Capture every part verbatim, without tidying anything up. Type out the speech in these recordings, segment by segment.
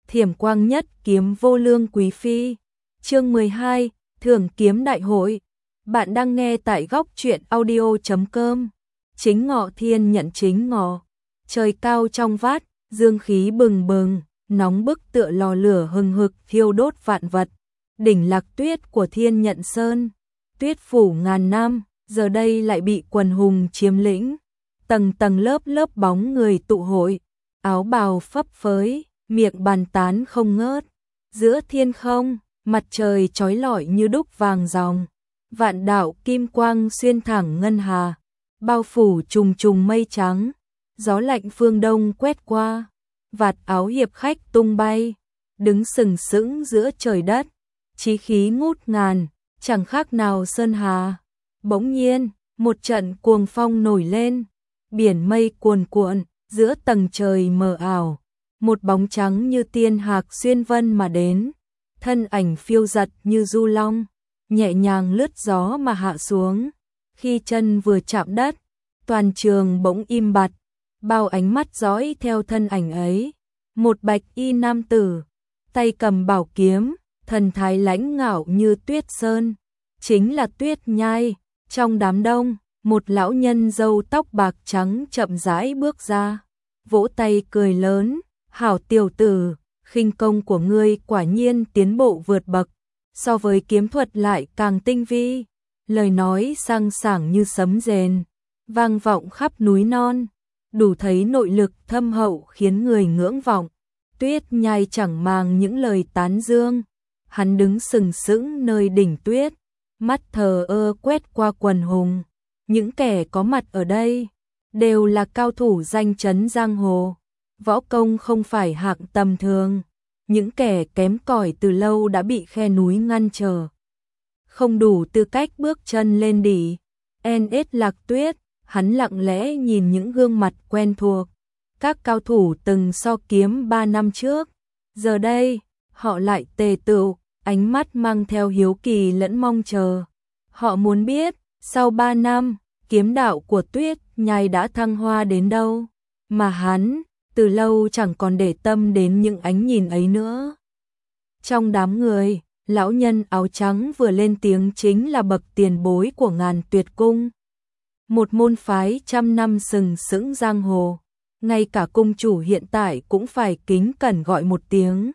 Thiểm quang nhất kiếm vô lương quý phi. Chương mười hai, Thưởng kiếm đại hội. Bạn đang nghe tại góc truyện audio chấm com. Chính ngọ thiên nhận chính ngọ. Trời cao trong vát, dương khí bừng bừng, nóng bức tựa lò lửa hừng hực thiêu đốt vạn vật. Đỉnh Lạc Tuyết của Thiên Nhận Sơn, tuyết phủ ngàn năm, giờ đây lại bị quần hùng chiếm lĩnh. Tầng tầng lớp lớp bóng người tụ hội, áo bào phấp phới, miệng bàn tán không ngớt. Giữa thiên không, mặt trời chói lọi như đúc vàng ròng, vạn đạo kim quang xuyên thẳng ngân hà, bao phủ trùng trùng mây trắng. Gió lạnh phương đông quét qua, vạt áo hiệp khách tung bay, đứng sừng sững giữa trời đất, chí khí ngút ngàn, chẳng khác nào sơn hà. Bỗng nhiên, một trận cuồng phong nổi lên, biển mây cuồn cuộn, giữa tầng trời mờ ảo, một bóng trắng như tiên hạc xuyên vân mà đến, thân ảnh phiêu giật như du long, nhẹ nhàng lướt gió mà hạ xuống. Khi chân vừa chạm đất, toàn trường bỗng im bặt, bao ánh mắt dõi theo thân ảnh ấy. Một bạch y nam tử, tay cầm bảo kiếm, thần thái lãnh ngạo như tuyết sơn, chính là Tuyết Nhai. Trong đám đông, một lão nhân râu tóc bạc trắng chậm rãi bước ra, vỗ tay cười lớn, "Hảo tiểu tử, khinh công của ngươi quả nhiên tiến bộ vượt bậc, so với kiếm thuật lại càng tinh vi." Lời nói sang sảng như sấm rền, vang vọng khắp núi non, đủ thấy nội lực thâm hậu khiến người ngưỡng vọng. Tuyết Nhai chẳng màng những lời tán dương, hắn đứng sừng sững nơi đỉnh tuyết, mắt thờ ơ quét qua quần hùng. Những kẻ có mặt ở đây đều là cao thủ danh chấn giang hồ, võ công không phải hạng tầm thường. Những kẻ kém cỏi từ lâu đã bị khe núi ngăn trở, không đủ tư cách bước chân lên đỉ. en ét Lạc Tuyết, hắn lặng lẽ nhìn những gương mặt quen thuộc, các cao thủ từng so kiếm ba năm trước, giờ đây họ lại tề tựu, ánh mắt mang theo hiếu kỳ lẫn mong chờ. Họ muốn biết, sau ba năm, kiếm đạo của Tuyết Nhai đã thăng hoa đến đâu, mà hắn từ lâu chẳng còn để tâm đến những ánh nhìn ấy nữa. Trong đám người, lão nhân áo trắng vừa lên tiếng chính là bậc tiền bối của Ngàn Tuyệt Cung, một môn phái trăm năm sừng sững giang hồ, ngay cả cung chủ hiện tại cũng phải kính cẩn gọi một tiếng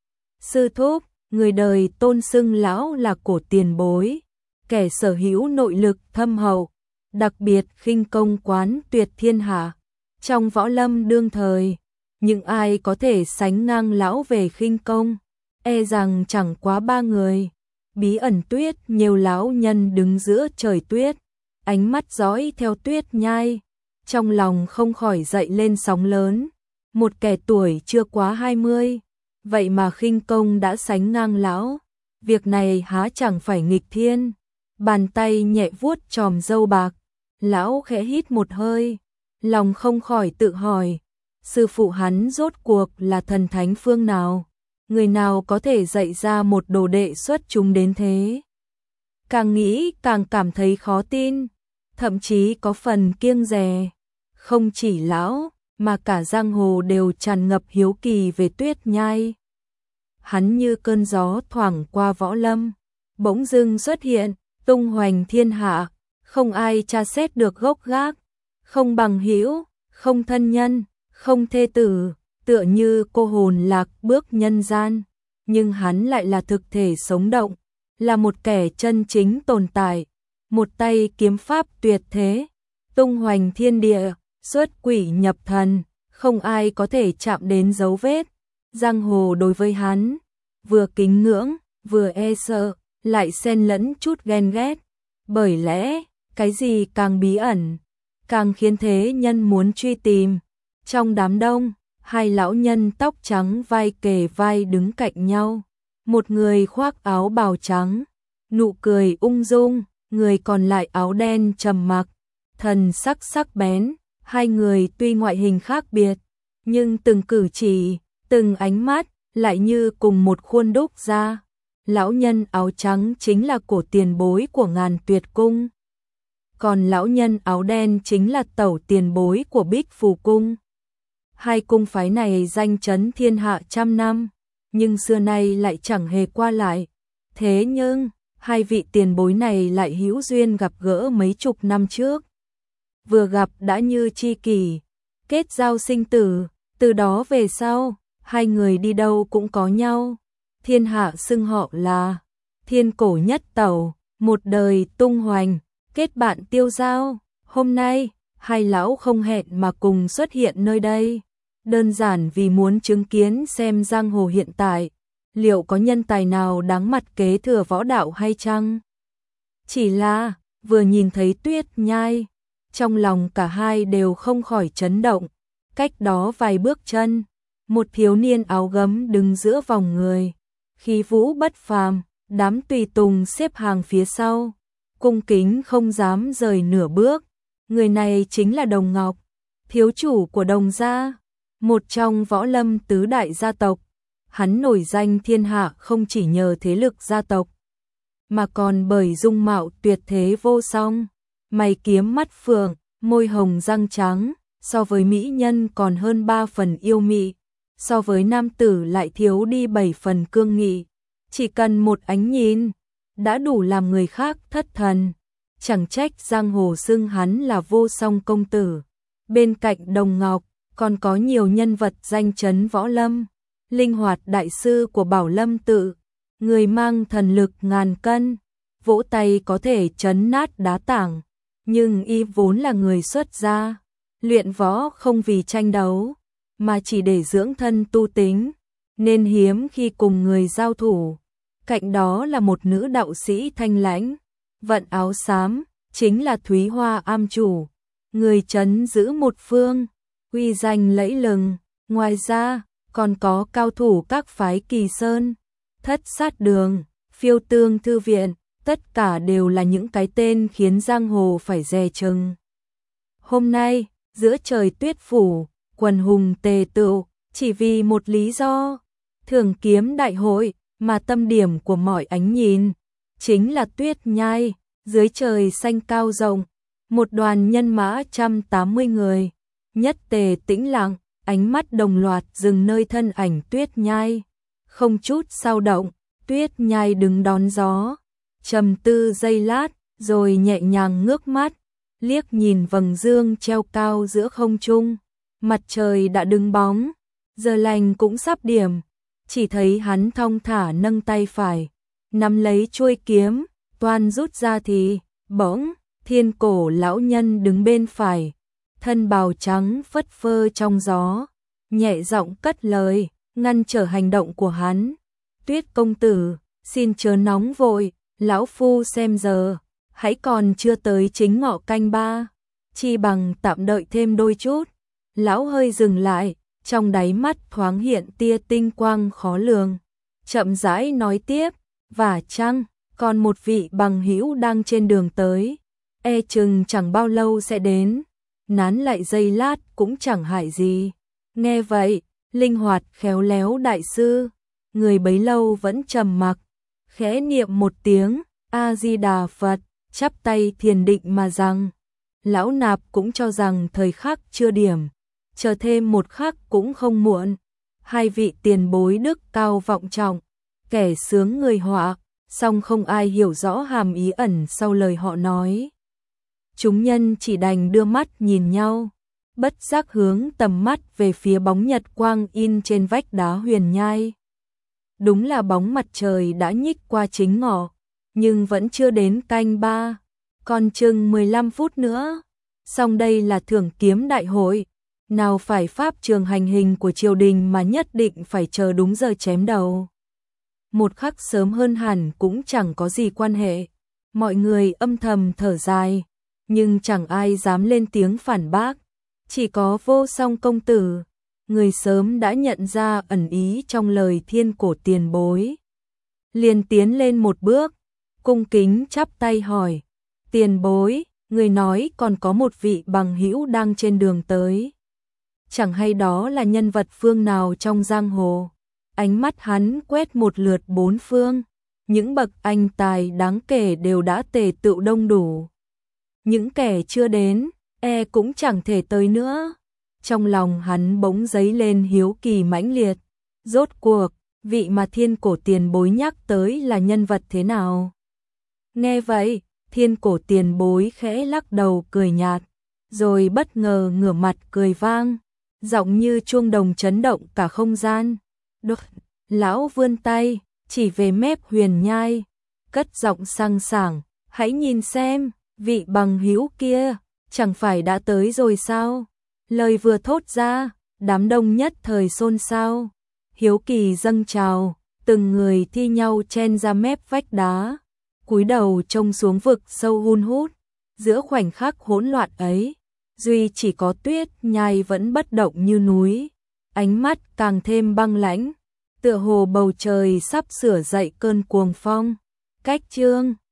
sư thúc. Người đời tôn xưng lão là cổ tiền bối, kẻ sở hữu nội lực thâm hậu, đặc biệt khinh công quán tuyệt thiên hạ. Trong võ lâm đương thời, những ai có thể sánh ngang lão về khinh công, e rằng chẳng quá ba người. Bí ẩn tuyết nhiều lão nhân đứng giữa trời tuyết, ánh mắt dõi theo Tuyết Nhai, trong lòng không khỏi dậy lên sóng lớn. Một kẻ tuổi chưa quá hai mươi, vậy mà khinh công đã sánh ngang lão, việc này há chẳng phải nghịch thiên. Bàn tay nhẹ vuốt chòm râu bạc, lão khẽ hít một hơi, lòng không khỏi tự hỏi, sư phụ hắn rốt cuộc là thần thánh phương nào, người nào có thể dạy ra một đồ đệ xuất chúng đến thế. Càng nghĩ càng cảm thấy khó tin, thậm chí có phần kiêng dè. Không chỉ lão, mà cả giang hồ đều tràn ngập hiếu kỳ về Tuyết Nhai. Hắn như cơn gió thoảng qua võ lâm, bỗng dưng xuất hiện, tung hoành thiên hạ, không ai tra xét được gốc gác, không bằng hữu, không thân nhân, không thê tử, tựa như cô hồn lạc bước nhân gian, nhưng hắn lại là thực thể sống động, là một kẻ chân chính tồn tại, một tay kiếm pháp tuyệt thế, tung hoành thiên địa, xuất quỷ nhập thần, không ai có thể chạm đến dấu vết. Giang hồ đối với hắn, vừa kính ngưỡng, vừa e sợ, lại xen lẫn chút ghen ghét, bởi lẽ, cái gì càng bí ẩn, càng khiến thế nhân muốn truy tìm. Trong đám đông, hai lão nhân tóc trắng vai kề vai đứng cạnh nhau, một người khoác áo bào trắng, nụ cười ung dung, người còn lại áo đen trầm mặc, thần sắc sắc bén. Hai người tuy ngoại hình khác biệt, nhưng từng cử chỉ, từng ánh mắt lại như cùng một khuôn đúc ra. Lão nhân áo trắng chính là cổ tiền bối của Ngàn Tuyệt Cung, còn lão nhân áo đen chính là tẩu tiền bối của Bích Phù Cung. Hai cung phái này danh chấn thiên hạ trăm năm, nhưng xưa nay lại chẳng hề qua lại. Thế nhưng, hai vị tiền bối này lại hữu duyên gặp gỡ mấy chục năm trước. Vừa gặp đã như tri kỷ, kết giao sinh tử, từ đó về sau, hai người đi đâu cũng có nhau. Thiên hạ xưng họ là Thiên Cổ Nhất Tẩu, một đời tung hoành, kết bạn tiêu giao. Hôm nay, hai lão không hẹn mà cùng xuất hiện nơi đây, đơn giản vì muốn chứng kiến xem giang hồ hiện tại, liệu có nhân tài nào đáng mặt kế thừa võ đạo hay chăng? Chỉ là, vừa nhìn thấy Tuyết Nhai, trong lòng cả hai đều không khỏi chấn động. Cách đó vài bước chân, một thiếu niên áo gấm đứng giữa vòng người, khí vũ bất phàm, đám tùy tùng xếp hàng phía sau, cung kính không dám rời nửa bước. Người này chính là Đồng Ngọc, thiếu chủ của Đồng gia, một trong võ lâm tứ đại gia tộc. Hắn nổi danh thiên hạ không chỉ nhờ thế lực gia tộc, mà còn bởi dung mạo tuyệt thế vô song, mày kiếm mắt phượng, môi hồng răng trắng, so với mỹ nhân còn hơn ba phần yêu mị, so với nam tử lại thiếu đi bảy phần cương nghị. Chỉ cần một ánh nhìn, đã đủ làm người khác thất thần. Chẳng trách giang hồ xưng hắn là vô song công tử. Bên cạnh Đồng Ngọc, còn có nhiều nhân vật danh chấn võ lâm. Linh Hoạt đại sư của Bảo Lâm tự, người mang thần lực ngàn cân, vỗ tay có thể chấn nát đá tảng, nhưng y vốn là người xuất gia, luyện võ không vì tranh đấu, mà chỉ để dưỡng thân tu tính, nên hiếm khi cùng người giao thủ. Cạnh đó là một nữ đạo sĩ thanh lãnh, vận áo xám, chính là Thúy Hoa am chủ, người trấn giữ một phương, uy danh lẫy lừng. Ngoài ra, còn có cao thủ các phái Kỳ Sơn, Thất Sát Đường, Phiêu Tương Thư Viện, tất cả đều là những cái tên khiến giang hồ phải dè chừng. Hôm nay, giữa trời tuyết phủ, quần hùng tề tựu, chỉ vì một lý do, Thường Kiếm đại hội, mà tâm điểm của mọi ánh nhìn chính là Tuyết Nhai. Dưới trời xanh cao rộng, một đoàn nhân mã trăm tám mươi người, nhất tề tĩnh lặng, ánh mắt đồng loạt dừng nơi thân ảnh Tuyết Nhai. Không chút dao động, Tuyết Nhai đứng đón gió, trầm tư giây lát, rồi nhẹ nhàng ngước mắt, liếc nhìn vầng dương treo cao giữa không trung. Mặt trời đã đứng bóng, giờ lành cũng sắp điểm, chỉ thấy hắn thong thả nâng tay phải, nắm lấy chuôi kiếm, toan rút ra thì, bỗng, Thiên Cổ lão nhân đứng bên phải, thân bào trắng phất phơ trong gió, nhẹ giọng cất lời, ngăn trở hành động của hắn. Tuyết công tử, xin chớ nóng vội, lão phu xem giờ, hãy còn chưa tới chính ngọ canh ba, chi bằng tạm đợi thêm đôi chút. Lão hơi dừng lại, trong đáy mắt thoáng hiện tia tinh quang khó lường, chậm rãi nói tiếp, và chăng, còn một vị bằng hữu đang trên đường tới, e chừng chẳng bao lâu sẽ đến, nán lại giây lát cũng chẳng hại gì. Nghe vậy, Linh Hoạt khéo léo đại sư, người bấy lâu vẫn trầm mặc, khẽ niệm một tiếng, A-di-đà Phật, chắp tay thiền định mà rằng, lão nạp cũng cho rằng thời khắc chưa điểm, chờ thêm một khắc cũng không muộn. Hai vị tiền bối đức cao vọng trọng, kẻ sướng người họa, song không ai hiểu rõ hàm ý ẩn sau lời họ nói. Chúng nhân chỉ đành đưa mắt nhìn nhau, bất giác hướng tầm mắt về phía bóng nhật quang in trên vách đá huyền nhai. Đúng là bóng mặt trời đã nhích qua chính ngọ, nhưng vẫn chưa đến canh ba, còn chừng mười lăm phút nữa. Song đây là Thưởng Kiếm đại hội, nào phải pháp trường hành hình của triều đình mà nhất định phải chờ đúng giờ chém đầu. Một khắc sớm hơn hẳn cũng chẳng có gì quan hệ. Mọi người âm thầm thở dài, nhưng chẳng ai dám lên tiếng phản bác. Chỉ có Vô Song công tử, người sớm đã nhận ra ẩn ý trong lời Thiên Cổ tiền bối, liền tiến lên một bước, cung kính chắp tay hỏi, tiền bối, người nói còn có một vị bằng hữu đang trên đường tới, chẳng hay đó là nhân vật phương nào trong giang hồ? Ánh mắt hắn quét một lượt bốn phương, những bậc anh tài đáng kể đều đã tề tựu đông đủ, những kẻ chưa đến, e cũng chẳng thể tới nữa. Trong lòng hắn bỗng dấy lên hiếu kỳ mãnh liệt, rốt cuộc, vị mà thiên cổ tiền bối nhắc tới là nhân vật thế nào? Nghe vậy, thiên cổ tiền bối khẽ lắc đầu cười nhạt, rồi bất ngờ ngửa mặt cười vang, giọng như chuông đồng chấn động cả không gian. Đột, lão vươn tay, chỉ về mép Huyền Nhai, cất giọng sang sảng, hãy nhìn xem, vị bằng hữu kia, chẳng phải đã tới rồi sao? Lời vừa thốt ra, đám đông nhất thời xôn xao, hiếu kỳ dâng trào, từng người thi nhau chen ra mép vách đá, cúi đầu trông xuống vực sâu hun hút. Giữa khoảnh khắc hỗn loạn ấy, duy chỉ có Tuyết Nhai vẫn bất động như núi, ánh mắt càng thêm băng lãnh, tựa hồ bầu trời sắp sửa dậy cơn cuồng phong. Cách chương